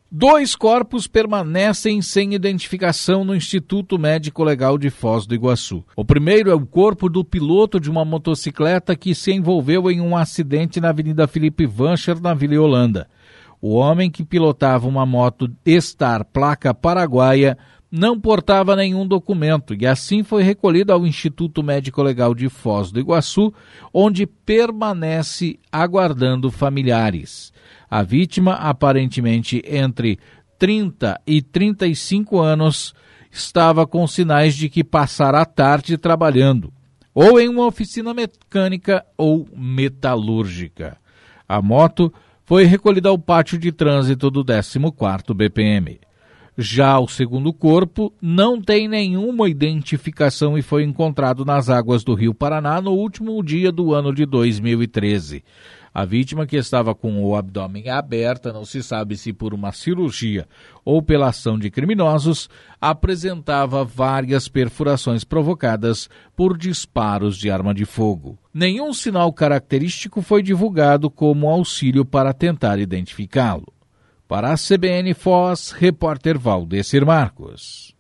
2 corpos permanecem sem identificação no Instituto Médico Legal de Foz do Iguaçu. O primeiro é o corpo do piloto de uma motocicleta que se envolveu em um acidente na Avenida Felipe Vancher, na Vila Holanda. O homem que pilotava uma moto Star placa paraguaia não portava nenhum documento e assim foi recolhido ao Instituto Médico Legal de Foz do Iguaçu, onde permanece aguardando familiares. A vítima, aparentemente entre 30 e 35 anos, estava com sinais de que passará a tarde trabalhando, ou em uma oficina mecânica ou metalúrgica. A moto foi recolhida ao pátio de trânsito do 14º BPM. Já o segundo corpo não tem nenhuma identificação e foi encontrado nas águas do Rio Paraná no último dia do ano de 2013. A vítima, que estava com o abdômen aberto, não se sabe se por uma cirurgia ou pela ação de criminosos, apresentava várias perfurações provocadas por disparos de arma de fogo. Nenhum sinal característico foi divulgado como auxílio para tentar identificá-lo. Para a CBN Foz, repórter Valdecir Marcos.